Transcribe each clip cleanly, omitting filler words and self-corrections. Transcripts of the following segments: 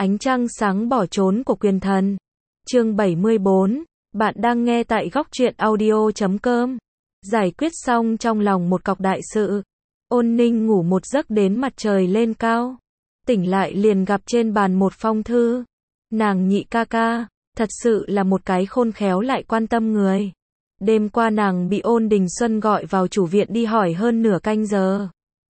Ánh trăng sáng bỏ trốn của quyền thần. Chương 74, bạn đang nghe tại góc truyện audio.com. Giải quyết xong trong lòng một cọc đại sự. Ôn Ninh ngủ một giấc đến mặt trời lên cao. Tỉnh lại liền gặp trên bàn một phong thư. Nàng Nhị ca ca, thật sự là một cái khôn khéo lại quan tâm người. Đêm qua nàng bị Ôn Đình Xuân gọi vào chủ viện đi hỏi hơn nửa canh giờ.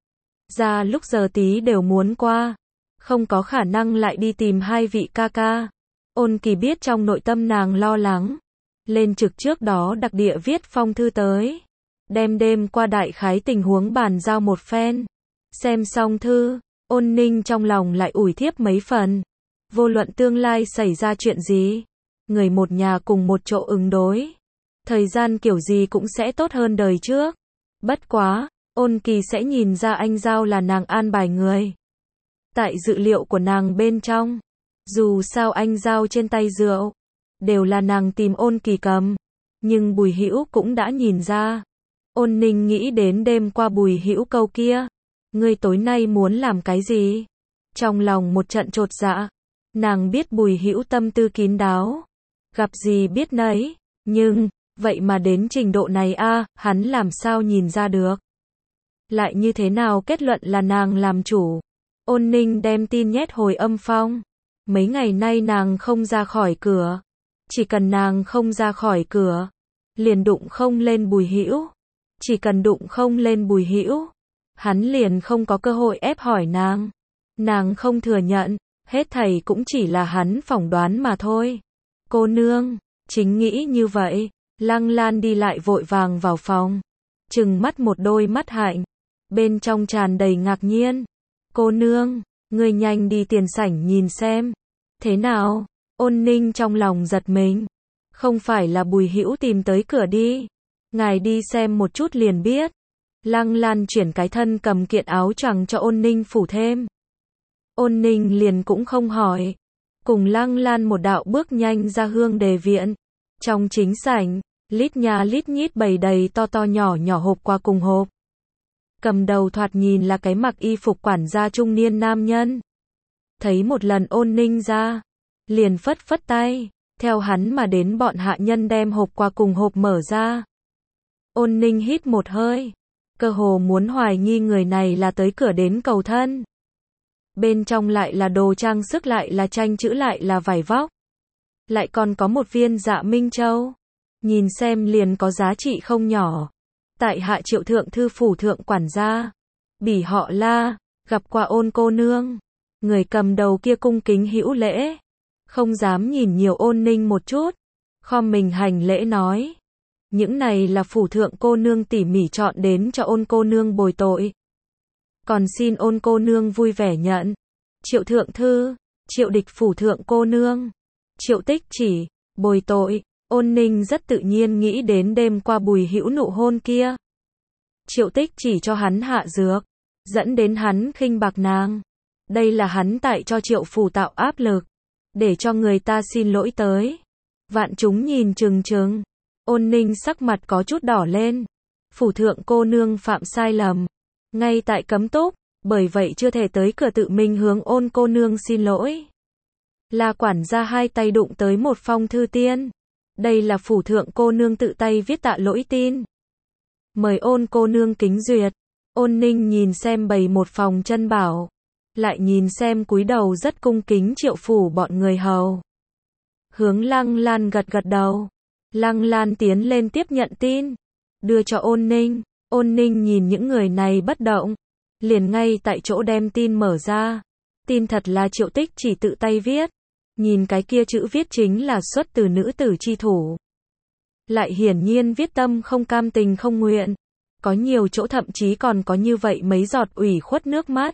Ra lúc giờ tí đều muốn qua. Không có khả năng lại đi tìm hai vị ca ca. Ôn Kỳ biết trong nội tâm nàng lo lắng. Lên trực trước đó đặc địa viết phong thư tới. Đem đêm qua đại khái tình huống bàn giao một phen. Xem xong thư, Ôn Ninh trong lòng lại ủi thiếp mấy phần. Vô luận tương lai xảy ra chuyện gì, người một nhà cùng một chỗ ứng đối. Thời gian kiểu gì cũng sẽ tốt hơn đời trước. Bất quá, Ôn Kỳ sẽ nhìn ra anh Giao là nàng an bài người. Tại dự liệu của nàng bên trong, dù sao anh Giao trên tay rượu, đều là nàng tìm Ôn Kỳ cầm. Nhưng Bùi Hữu cũng đã nhìn ra. Ôn Ninh nghĩ đến đêm qua Bùi Hữu câu kia. Ngươi tối nay muốn làm cái gì? Trong lòng một trận chột dạ. Nàng biết Bùi Hữu tâm tư kín đáo. Gặp gì biết nấy. Nhưng, vậy mà đến trình độ này hắn làm sao nhìn ra được? Lại như thế nào kết luận là nàng làm chủ? Ôn Ninh đem tin nhét hồi âm phong. Mấy ngày nay nàng không ra khỏi cửa. Chỉ cần nàng không ra khỏi cửa, liền đụng không lên Bùi Hữu. Chỉ cần đụng không lên Bùi Hữu, hắn liền không có cơ hội ép hỏi nàng. Nàng không thừa nhận, hết thảy cũng chỉ là hắn phỏng đoán mà thôi. Cô nương, chính nghĩ như vậy, Lăng Lan đi lại vội vàng vào phòng, trừng mắt một đôi mắt hạnh, bên trong tràn đầy ngạc nhiên. Cô nương, người nhanh đi tiền sảnh nhìn xem. Thế nào? Ôn Ninh trong lòng giật mình. Không phải là Bùi Hữu tìm tới cửa đi. Ngài đi xem một chút liền biết. Lăng Lan chuyển cái thân cầm kiện áo choàng cho Ôn Ninh phủ thêm. Ôn Ninh liền cũng không hỏi. Cùng Lăng Lan một đạo bước nhanh ra Hương Đề viện. Trong chính sảnh, lít nhà lít nhít bày đầy to to nhỏ nhỏ hộp qua cùng hộp. Cầm đầu thoạt nhìn là cái mặc y phục quản gia trung niên nam nhân. Thấy một lần Ôn Ninh ra, liền phất phất tay, theo hắn mà đến bọn hạ nhân đem hộp qua cùng hộp mở ra. Ôn Ninh hít một hơi, cơ hồ muốn hoài nghi người này là tới cửa đến cầu thân. Bên trong lại là đồ trang sức, lại là tranh chữ, lại là vải vóc. Lại còn có một viên Dạ Minh Châu. Nhìn xem liền có giá trị không nhỏ. Tại hạ Triệu thượng thư phủ thượng quản gia, bỉ họ La, gặp qua Ôn cô nương. Người cầm đầu kia cung kính hữu lễ, không dám nhìn nhiều Ôn Ninh một chút, khom mình hành lễ nói. Những này là phủ thượng cô nương tỉ mỉ chọn đến cho Ôn cô nương bồi tội. Còn xin Ôn cô nương vui vẻ nhận. Triệu thượng thư, Triệu địch phủ thượng cô nương, Triệu tích chỉ, bồi tội. Ôn Ninh rất tự nhiên nghĩ đến đêm qua Bùi Hữu nụ hôn kia. Triệu tích chỉ cho hắn hạ dược, dẫn đến hắn khinh bạc nàng. Đây là hắn tại cho Triệu phủ tạo áp lực, để cho người ta xin lỗi tới. Vạn chúng nhìn chừng chừng. Ôn Ninh sắc mặt có chút đỏ lên. Phủ thượng cô nương phạm sai lầm, ngay tại cấm túc, bởi vậy chưa thể tới cửa tự mình hướng Ôn cô nương xin lỗi. Là quản gia hai tay đụng tới một phong thư tiên. Đây là phủ thượng cô nương tự tay viết tạ lỗi tin. Mời Ôn cô nương kính duyệt. Ôn Ninh nhìn xem bày một phòng chân bảo, lại nhìn xem cúi đầu rất cung kính Triệu phủ bọn người hầu. Hướng Lăng Lan gật gật đầu. Lăng Lan tiến lên tiếp nhận tin, đưa cho Ôn Ninh. Ôn Ninh nhìn những người này bất động, liền ngay tại chỗ đem tin mở ra. Tin thật là Triệu tích chỉ tự tay viết. Nhìn cái kia chữ viết chính là xuất từ nữ tử chi thủ. Lại hiển nhiên viết tâm không cam tình không nguyện. Có nhiều chỗ thậm chí còn có như vậy mấy giọt ủy khuất nước mắt.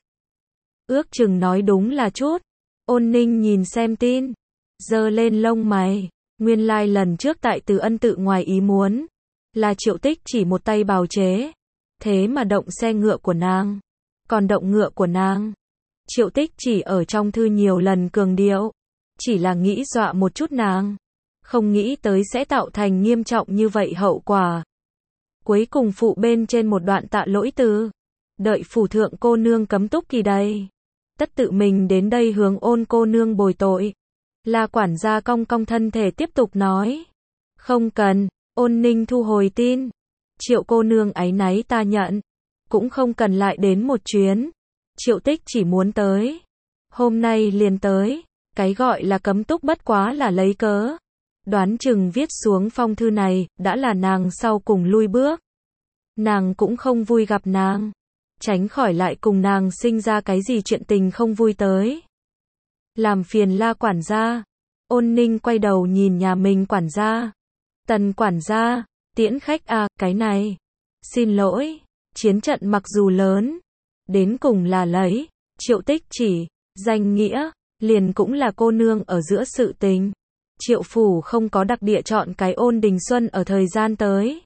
Ước chừng nói đúng là chút. Ôn Ninh nhìn xem tin, giơ lên lông mày. Nguyên lai lần trước tại Từ Ân tự ngoài ý muốn, là Triệu tích chỉ một tay bào chế. Thế mà động xe ngựa của nàng. Còn động ngựa của nàng, Triệu tích chỉ ở trong thư nhiều lần cường điệu. Chỉ là nghĩ dọa một chút nàng, không nghĩ tới sẽ tạo thành nghiêm trọng như vậy hậu quả. Cuối cùng phụ bên trên một đoạn tạ lỗi từ. Đợi phủ thượng cô nương cấm túc kỳ đây. tất tự mình đến đây hướng Ôn cô nương bồi tội. La quản gia cong cong thân thể tiếp tục nói. Không cần, Ôn Ninh thu hồi tin. Triệu cô nương áy náy ta nhận. Cũng không cần lại đến một chuyến. Triệu Tích chỉ muốn tới. Hôm nay liền tới. Cái gọi là cấm túc bất quá là lấy cớ. Đoán chừng viết xuống phong thư này, đã là nàng sau cùng lui bước. Nàng cũng không vui gặp nàng. Tránh khỏi lại cùng nàng sinh ra cái gì chuyện tình không vui tới. Làm phiền La quản gia. Ôn Ninh quay đầu nhìn nhà mình quản gia. Tần quản gia, tiễn khách à, cái này. Xin lỗi, chiến trận mặc dù lớn, đến cùng là lấy, Triệu Tích chỉ, danh nghĩa, liền cũng là cô nương ở giữa sự tình. Triệu phủ không có đặc địa chọn cái Ôn Đình Xuân ở thời gian tới.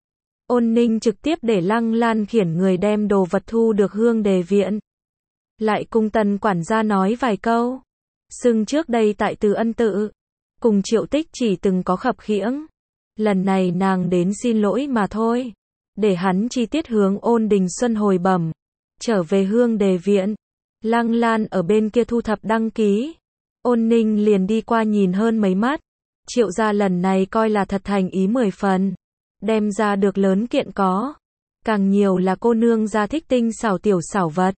Ôn Ninh trực tiếp để Lăng Lan khiển người đem đồ vật thu được Hương Đề viện. Lại cùng Tần quản gia nói vài câu. Xưng trước đây tại Từ Ân tự, cùng Triệu Tích chỉ từng có khập khiễng. Lần này nàng đến xin lỗi mà thôi. Để hắn chi tiết hướng Ôn Đình Xuân hồi bẩm. Trở về Hương Đề viện. Lăng Lan ở bên kia thu thập đăng ký. Ôn Ninh liền đi qua nhìn hơn mấy mắt. Triệu gia lần này coi là thật thành ý 10 phần. Đem ra được lớn kiện có. Càng nhiều là cô nương gia thích tinh xảo tiểu xảo vật.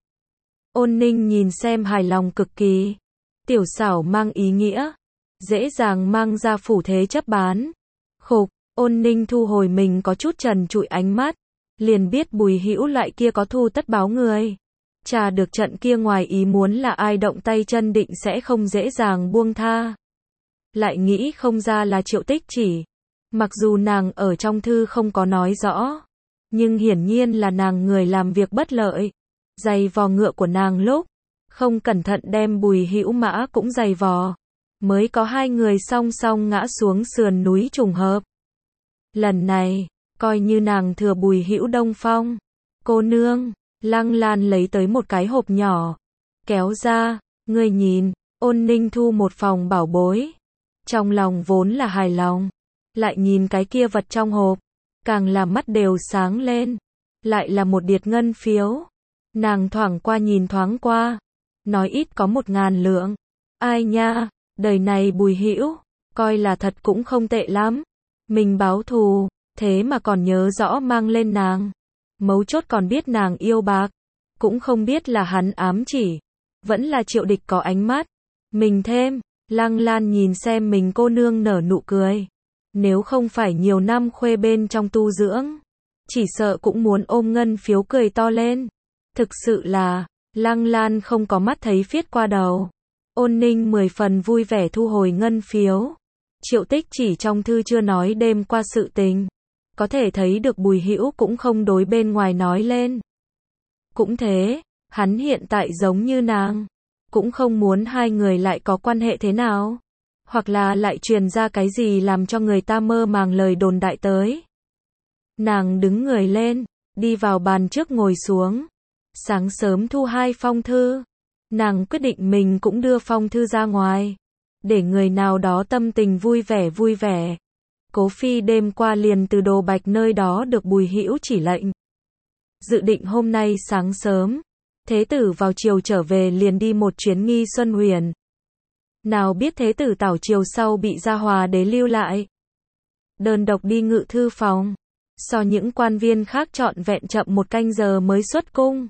Ôn Ninh nhìn xem hài lòng cực kỳ. Tiểu xảo mang ý nghĩa. Dễ dàng mang ra phủ thế chấp bán. Khục, Ôn Ninh thu hồi mình có chút trần trụi ánh mắt. Liền biết Bùi Hữu lại kia có thu tất báo người. Trà được trận kia ngoài ý muốn là ai động tay chân định sẽ không dễ dàng buông tha. Lại nghĩ không ra là Triệu Tích chỉ. Mặc dù nàng ở trong thư không có nói rõ. Nhưng hiển nhiên là nàng người làm việc bất lợi. Giày vò ngựa của nàng lúc. Không cẩn thận đem Bùi Hữu mã cũng giày vò. Mới có hai người song song ngã xuống sườn núi trùng hợp. Lần này, coi như nàng thừa Bùi Hữu Đông Phong. Cô nương, Lăng Lan lấy tới một cái hộp nhỏ. Kéo ra, ngươi nhìn, Ôn Ninh thu một phòng bảo bối. Trong lòng vốn là hài lòng. Lại nhìn cái kia vật trong hộp. Càng làm mắt đều sáng lên. Lại là một điệt ngân phiếu. Nàng thoảng qua nhìn thoáng qua. Nói ít có 1000 lượng. Ai nha, đời này Bùi Hữu coi là thật cũng không tệ lắm. Mình báo thù, thế mà còn nhớ rõ mang lên nàng. Mấu chốt còn biết nàng yêu bạc. Cũng không biết là hắn ám chỉ. Vẫn là Triệu Địch có ánh mắt. Mình thêm, Lăng Lan nhìn xem mình cô nương nở nụ cười. Nếu không phải nhiều năm khuê bên trong tu dưỡng. Chỉ sợ cũng muốn ôm ngân phiếu cười to lên. Thực sự là, Lăng Lan không có mắt thấy phiết qua đầu. Ôn Ninh 10 phần vui vẻ thu hồi ngân phiếu. Triệu Tích chỉ trong thư chưa nói đêm qua sự tình. Có thể thấy được Bùi Hữu cũng không đối bên ngoài nói lên. Cũng thế, hắn hiện tại giống như nàng. Cũng không muốn hai người lại có quan hệ thế nào. Hoặc là lại truyền ra cái gì làm cho người ta mơ màng lời đồn đại tới. Nàng đứng người lên, đi vào bàn trước ngồi xuống. Sáng sớm thu 2 phong thư. Nàng quyết định mình cũng đưa phong thư ra ngoài. Để người nào đó tâm tình vui vẻ. Cố Phi đêm qua liền từ Đồ Bạch nơi đó được Bùi Hữu chỉ lệnh. Dự định hôm nay sáng sớm. Thế tử vào chiều trở về liền đi một chuyến Nghi Xuân Huyền. Nào biết thế tử tảo chiều sau bị Gia Hòa đế lưu lại. Đơn độc đi ngự thư phòng. So những quan viên khác trọn vẹn chậm 1 canh giờ mới xuất cung.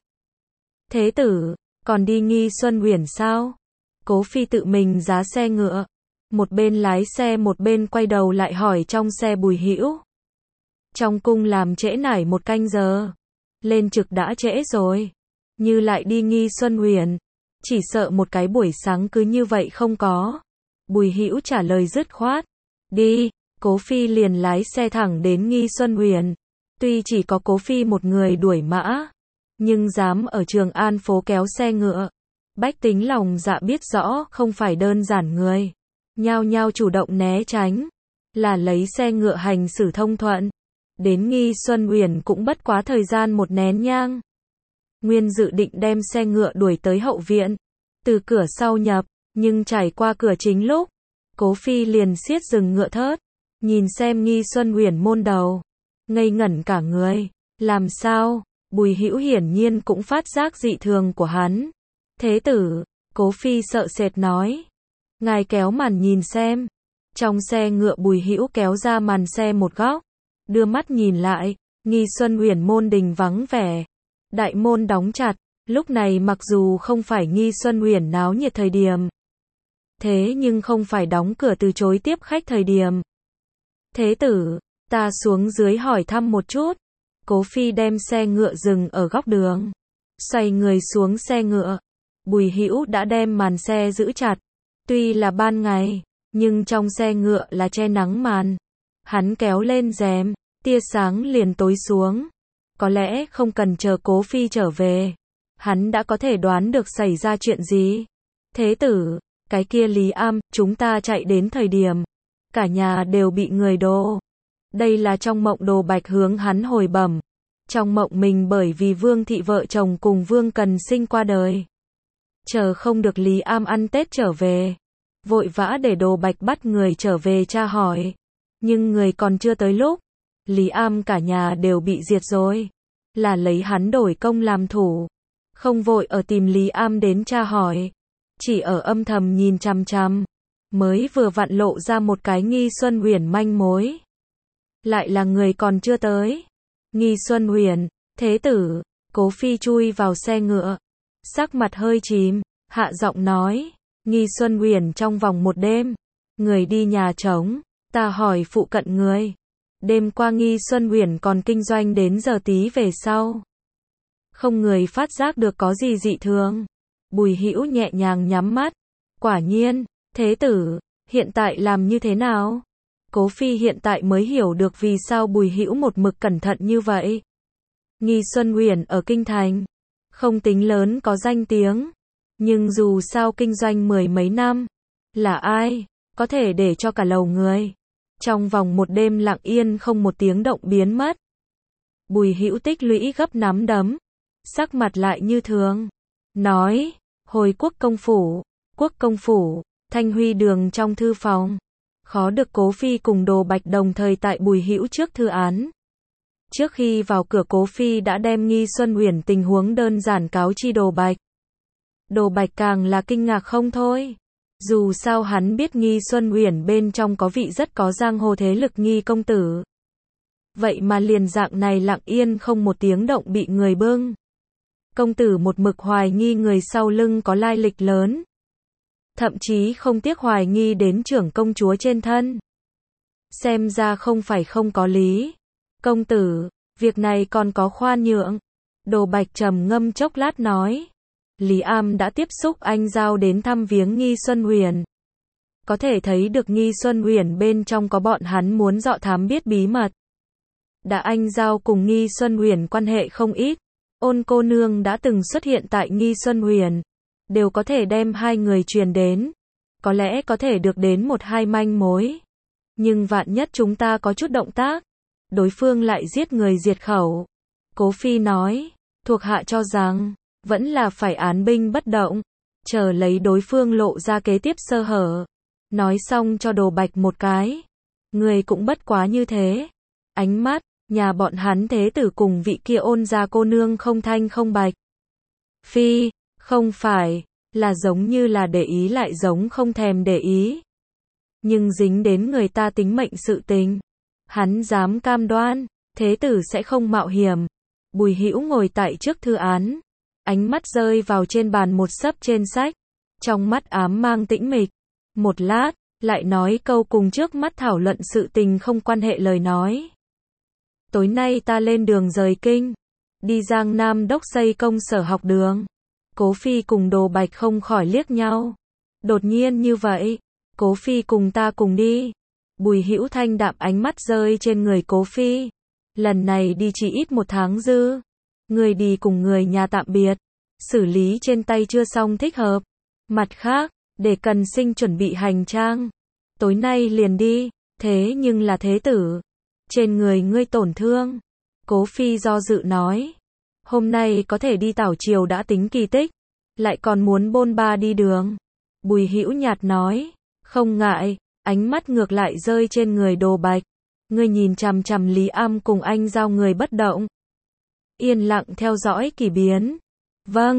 Thế tử, còn đi Nghi Xuân Huyền sao? Cố Phi tự mình giá xe ngựa. Một bên lái xe một bên quay đầu lại hỏi trong xe Bùi Hữu. Trong cung làm trễ nải 1 canh giờ. Lên trực đã trễ rồi. Như lại đi Nghi Xuân Huyền. Chỉ sợ một cái buổi sáng cứ như vậy không có. Bùi Hữu trả lời dứt khoát. Đi, Cố Phi liền lái xe thẳng đến Nghi Xuân Huyền. Tuy chỉ có Cố Phi một người đuổi mã. Nhưng dám ở Trường An phố kéo xe ngựa. Bách tính lòng dạ biết rõ không phải đơn giản người. Nhao nhao chủ động né tránh. Là lấy xe ngựa hành xử thông thuận. Đến Nghi Xuân Huyền cũng bất quá thời gian 1 nén nhang. Nguyên dự định đem xe ngựa đuổi tới hậu viện. Từ cửa sau nhập. Nhưng trải qua cửa chính lúc. Cố Phi liền siết dừng ngựa thớt. Nhìn xem Nghi Xuân Huyền môn đầu. Ngây ngẩn cả người. Làm sao? Bùi Hữu hiển nhiên cũng phát giác dị thường của hắn. Thế tử, Cố Phi sợ sệt nói. Ngài kéo màn nhìn xem. Trong xe ngựa Bùi Hữu kéo ra màn xe một góc, đưa mắt nhìn lại, Nghi Xuân Uyển môn đình vắng vẻ. Đại môn đóng chặt, lúc này mặc dù không phải Nghi Xuân Uyển náo nhiệt thời điểm, thế nhưng không phải đóng cửa từ chối tiếp khách thời điểm. Thế tử, ta xuống dưới hỏi thăm một chút. Cố Phi đem xe ngựa dừng ở góc đường, xoay người xuống xe ngựa. Bùi Hữu đã đem màn xe giữ chặt. Tuy là ban ngày, nhưng trong xe ngựa là che nắng màn. Hắn kéo lên rèm, tia sáng liền tối xuống. Có lẽ không cần chờ Cố Phi trở về, hắn đã có thể đoán được xảy ra chuyện gì. Thế tử, cái kia Lý Am, chúng ta chạy đến thời điểm, cả nhà đều bị người đồ. Đây là trong mộng Đồ Bạch hướng hắn hồi bẩm. Trong mộng mình bởi vì Vương thị vợ chồng cùng Vương Cần Sinh qua đời. Chờ không được Lý Am ăn Tết trở về, vội vã để Đồ Bạch bắt người trở về tra hỏi. Nhưng người còn chưa tới lúc, Lý Am cả nhà đều bị diệt rồi. Là lấy hắn đổi công làm thủ. Không vội ở tìm Lý Am đến tra hỏi, chỉ ở âm thầm nhìn chằm chằm. Mới vừa vặn lộ ra một cái Nghi Xuân Uyển manh mối. Lại là người còn chưa tới. Nghi Xuân Uyển, thế tử, Cố Phi chui vào xe ngựa, sắc mặt hơi chìm, hạ giọng nói, Nghi Xuân Uyển trong vòng một đêm, người đi nhà trống, ta hỏi phụ cận người. Đêm qua Nghi Xuân Uyển còn kinh doanh đến giờ tí về sau. Không người phát giác được có gì dị thường. Bùi Hữu nhẹ nhàng nhắm mắt. Quả nhiên, thế tử, hiện tại làm như thế nào? Cố Phi hiện tại mới hiểu được vì sao Bùi Hữu một mực cẩn thận như vậy. Nghi Xuân Uyển ở kinh thành, không tính lớn có danh tiếng, nhưng dù sao kinh doanh mười mấy năm, là ai có thể để cho cả lầu người trong vòng một đêm lặng yên không một tiếng động biến mất. Bùi Hữu tích lũy gấp nắm đấm, sắc mặt lại như thường, nói, hồi Quốc công phủ, Thanh Huy đường trong thư phòng. Khó được Cố Phi cùng Đồ Bạch đồng thời tại Bùi Hữu trước thư án. Trước khi vào cửa Cố Phi đã đem Nghi Xuân Uyển tình huống đơn giản cáo chi Đồ Bạch. Đồ Bạch càng là kinh ngạc không thôi. Dù sao hắn biết Nghi Xuân Uyển bên trong có vị rất có giang hồ thế lực Nghi công tử. Vậy mà liền dạng này lặng yên không một tiếng động bị người bưng. Công tử một mực hoài nghi người sau lưng có lai lịch lớn. Thậm chí không tiếc hoài nghi đến trưởng công chúa trên thân. Xem ra không phải không có lý. Công tử, việc này còn có khoan nhượng. Đồ Bạch trầm ngâm chốc lát nói. Lý Am đã tiếp xúc anh giao đến thăm viếng Nghi Xuân Uyển. Có thể thấy được Nghi Xuân Uyển bên trong có bọn hắn muốn dọ thám biết bí mật. Đã anh giao cùng Nghi Xuân Uyển quan hệ không ít. Ôn cô nương đã từng xuất hiện tại Nghi Xuân Uyển. Đều có thể đem hai người truyền đến. Có lẽ có thể được đến một hai manh mối. Nhưng vạn nhất chúng ta có chút động tác, đối phương lại giết người diệt khẩu. Cố Phi nói, thuộc hạ cho rằng, vẫn là phải án binh bất động, chờ lấy đối phương lộ ra kế tiếp sơ hở. Nói xong cho Đồ Bạch một cái. Người cũng bất quá như thế. Ánh mắt, nhà bọn hắn thế tử cùng vị kia Ôn gia cô nương không thanh không bạch. Phi, không phải, là giống như là để ý lại giống không thèm để ý. Nhưng dính đến người ta tính mệnh sự tình. Hắn dám cam đoan, thế tử sẽ không mạo hiểm. Bùi Hữu ngồi tại trước thư án. Ánh mắt rơi vào trên bàn một sấp trên sách. Trong mắt ám mang tĩnh mịch. Một lát, lại nói câu cùng trước mắt thảo luận sự tình không quan hệ lời nói. Tối nay ta lên đường rời kinh. Đi Giang Nam Đốc xây công sở học đường. Cố Phi cùng Đồ Bạch không khỏi liếc nhau. Đột nhiên như vậy. Cố Phi cùng ta cùng đi. Bùi Hữu thanh đạm ánh mắt rơi trên người Cố Phi. Lần này đi chỉ ít một tháng dư. Người đi cùng người nhà tạm biệt. Xử lý trên tay chưa xong thích hợp. Mặt khác, để Cần Sinh chuẩn bị hành trang. Tối nay liền đi. Thế nhưng là thế tử. Trên người ngươi tổn thương. Cố Phi do dự nói. Hôm nay có thể đi tảo triều đã tính kỳ tích. Lại còn muốn bôn ba đi đường. Bùi Hữu nhạt nói. Không ngại. Ánh mắt ngược lại rơi trên người Đồ Bạch. Ngươi nhìn chằm chằm Lý Am cùng anh giao người bất động. Yên lặng theo dõi kỳ biến. Vâng.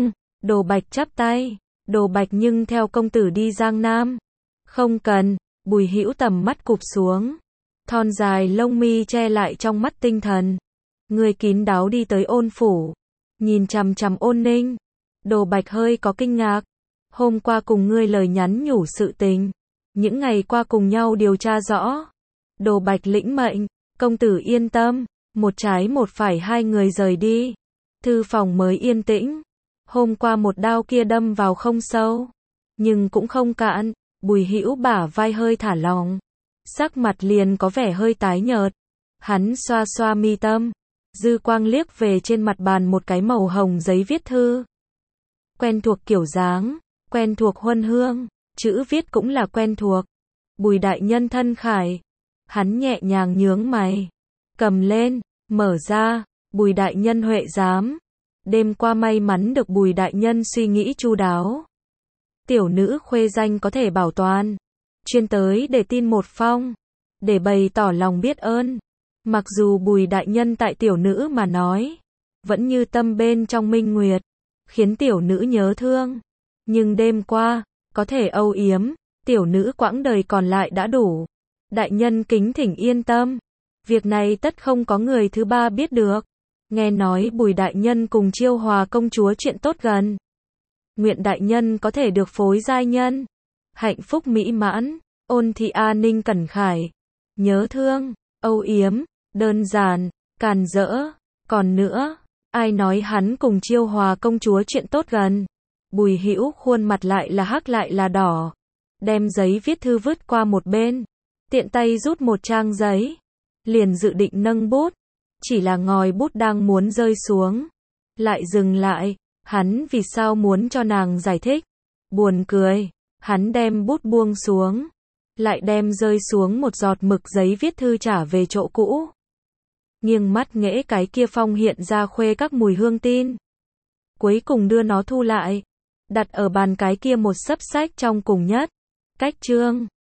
Đồ Bạch chắp tay. Đồ Bạch nhưng theo công tử đi Giang Nam. Không cần. Bùi Hữu tầm mắt cụp xuống. Thon dài lông mi che lại trong mắt tinh thần. Người kín đáo đi tới Ôn phủ. Nhìn chằm chằm Ôn Ninh. Đồ Bạch hơi có kinh ngạc. Hôm qua cùng ngươi lời nhắn nhủ sự tình. Những ngày qua cùng nhau điều tra rõ. Đồ Bạch lĩnh mệnh. Công tử yên tâm. Một trái một phải hai người rời đi. Thư phòng mới yên tĩnh. Hôm qua một đao kia đâm vào không sâu. Nhưng cũng không cạn. Bùi Hữu bả vai hơi thả lỏng. Sắc mặt liền có vẻ hơi tái nhợt. Hắn xoa xoa mi tâm. Dư quang liếc về trên mặt bàn một cái màu hồng giấy viết thư. Quen thuộc kiểu dáng. Quen thuộc huân hương. Chữ viết cũng là quen thuộc. Bùi đại nhân thân khải. Hắn nhẹ nhàng nhướng mày. Cầm lên. Mở ra. Bùi đại nhân huệ giám. Đêm qua may mắn được Bùi đại nhân suy nghĩ chu đáo. Tiểu nữ khuê danh có thể bảo toàn. Chuyên tới để tin một phong. Để bày tỏ lòng biết ơn. Mặc dù Bùi đại nhân tại tiểu nữ mà nói. Vẫn như tâm bên trong minh nguyệt. Khiến tiểu nữ nhớ thương. Nhưng đêm qua. Có thể âu yếm. Tiểu nữ quãng đời còn lại đã đủ. Đại nhân kính thỉnh yên tâm. Việc này tất không có người thứ ba biết được. Nghe nói Bùi đại nhân cùng Chiêu Hòa công chúa chuyện tốt gần. Nguyện đại nhân có thể được phối giai nhân. Hạnh phúc mỹ mãn. Ôn Thị A Ninh cẩn khải. Nhớ thương. Âu yếm. Đơn giản. Càn rỡ. Còn nữa. Ai nói hắn cùng Chiêu Hòa công chúa chuyện tốt gần. Bùi Hữu khuôn mặt lại là hắc lại là đỏ. Đem giấy viết thư vứt qua một bên. Tiện tay rút một trang giấy. Liền dự định nâng bút. Chỉ là ngòi bút đang muốn rơi xuống. Lại dừng lại. Hắn vì sao muốn cho nàng giải thích. Buồn cười. Hắn đem bút buông xuống. Lại đem rơi xuống một giọt mực giấy viết thư trả về chỗ cũ. Nghiêng mắt nghễ cái kia phong hiện ra khuê các mùi hương tin. Cuối cùng đưa nó thu lại. Đặt ở bàn cái kia một xấp sách trong cùng nhất. Cách chương.